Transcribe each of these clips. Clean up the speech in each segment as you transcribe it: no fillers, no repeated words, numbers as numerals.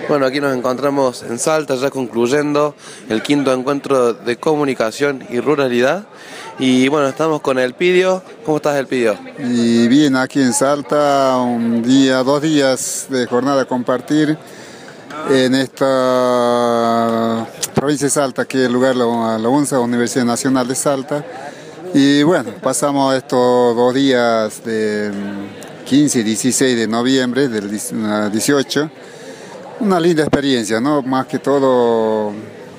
Bueno, aquí nos encontramos en Salta, ya concluyendo el quinto encuentro de comunicación y ruralidad. Y bueno, estamos con Elpidio. ¿Cómo estás, Elpidio? Y bien, aquí en Salta, dos días de jornada a compartir en esta provincia de Salta, que es el lugar, la UNSA, Universidad Nacional de Salta. Y bueno, pasamos estos 2 días de 15 y 16 de noviembre del 18. Una linda experiencia, ¿no? Más que todo,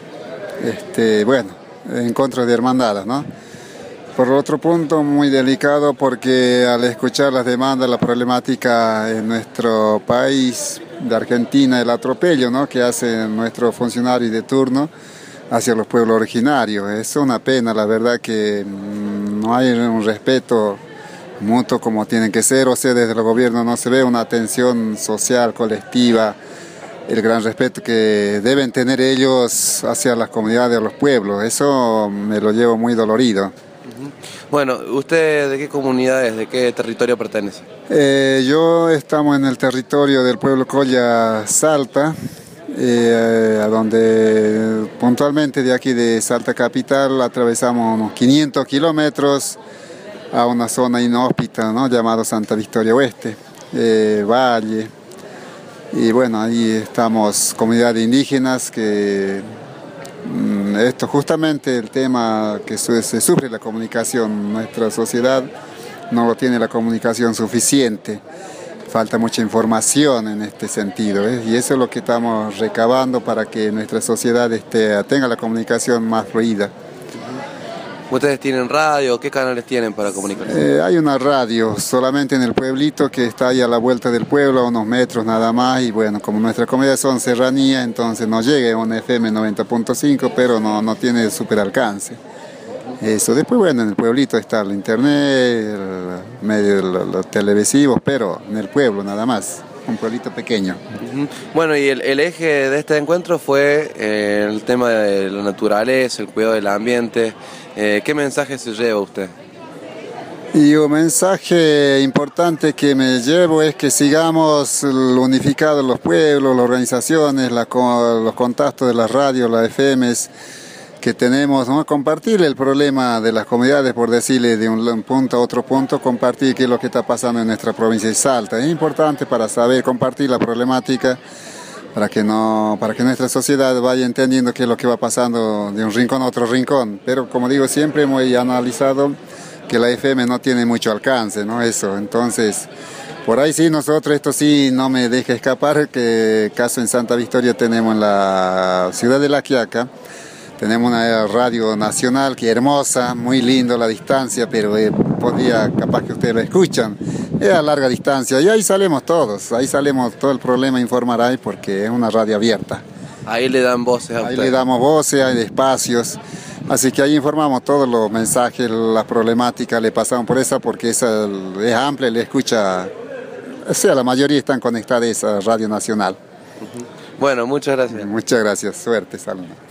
bueno, encuentros de hermandades, ¿no? Por otro punto, muy delicado porque al escuchar las demandas, la problemática en nuestro país de Argentina, el atropello, ¿no?, que hacen nuestros funcionarios de turno hacia los pueblos originarios. Es una pena, la verdad, que no hay un respeto mutuo como tienen que ser, o sea, desde el gobierno no se ve una atención social, colectiva, el gran respeto que deben tener ellos hacia las comunidades de los pueblos. Eso me lo llevo muy dolorido. Bueno, ¿usted de qué comunidades, de qué territorio pertenece? Yo estamos en el territorio del pueblo Colla Salta, a donde puntualmente de aquí de Salta Capital atravesamos unos 500 kilómetros a una zona inhóspita, ¿no?, llamada Santa Victoria Oeste, Valle. Y bueno, ahí estamos comunidades indígenas que esto justamente el tema que se sufre la comunicación, nuestra sociedad no lo tiene la comunicación suficiente, falta mucha información en este sentido, y eso es lo que estamos recabando para que nuestra sociedad tenga la comunicación más fluida. ¿Ustedes tienen radio? ¿Qué canales tienen para comunicarse? Hay una radio solamente en el pueblito que está ahí a la vuelta del pueblo, a unos metros nada más, y bueno, como nuestras comunidades son serranía, entonces nos llega un FM 90.5, pero no tiene super alcance. Eso, después bueno, en el pueblito está el internet, el medio de los televisivos, pero en el pueblo nada más, un pueblito pequeño. Bueno, y el eje de este encuentro fue el tema de la naturaleza, el cuidado del ambiente. ¿Qué mensaje se lleva usted? Y un mensaje importante que me llevo es que sigamos unificados los pueblos, las organizaciones, los contactos de las radios, las FMs que tenemos, ¿no? Compartir el problema de las comunidades, por decirle de un punto a otro punto, compartir qué es lo que está pasando en nuestra provincia de Salta. Es importante para saber compartir la problemática, para que nuestra sociedad vaya entendiendo qué es lo que va pasando de un rincón a otro rincón. Pero como digo, siempre hemos analizado que la FM no tiene mucho alcance, ¿no? Eso, entonces, por ahí sí, nosotros, esto sí no me deja escapar, que caso en Santa Victoria tenemos en la ciudad de La Quiaca, tenemos una radio nacional que es hermosa, muy lindo la distancia, pero podría, capaz que ustedes lo escuchan, es a larga distancia, y ahí salimos todos, ahí salimos todo el problema informar ahí, porque es una radio abierta. Ahí le dan voces a ustedes. Ahí le damos voces, hay espacios, así que ahí informamos todos los mensajes, las problemáticas, le pasamos por esa, porque esa es amplia, le escucha, o sea, la mayoría están conectadas a esa radio nacional. Bueno, muchas gracias. Muchas gracias, suerte, saludos.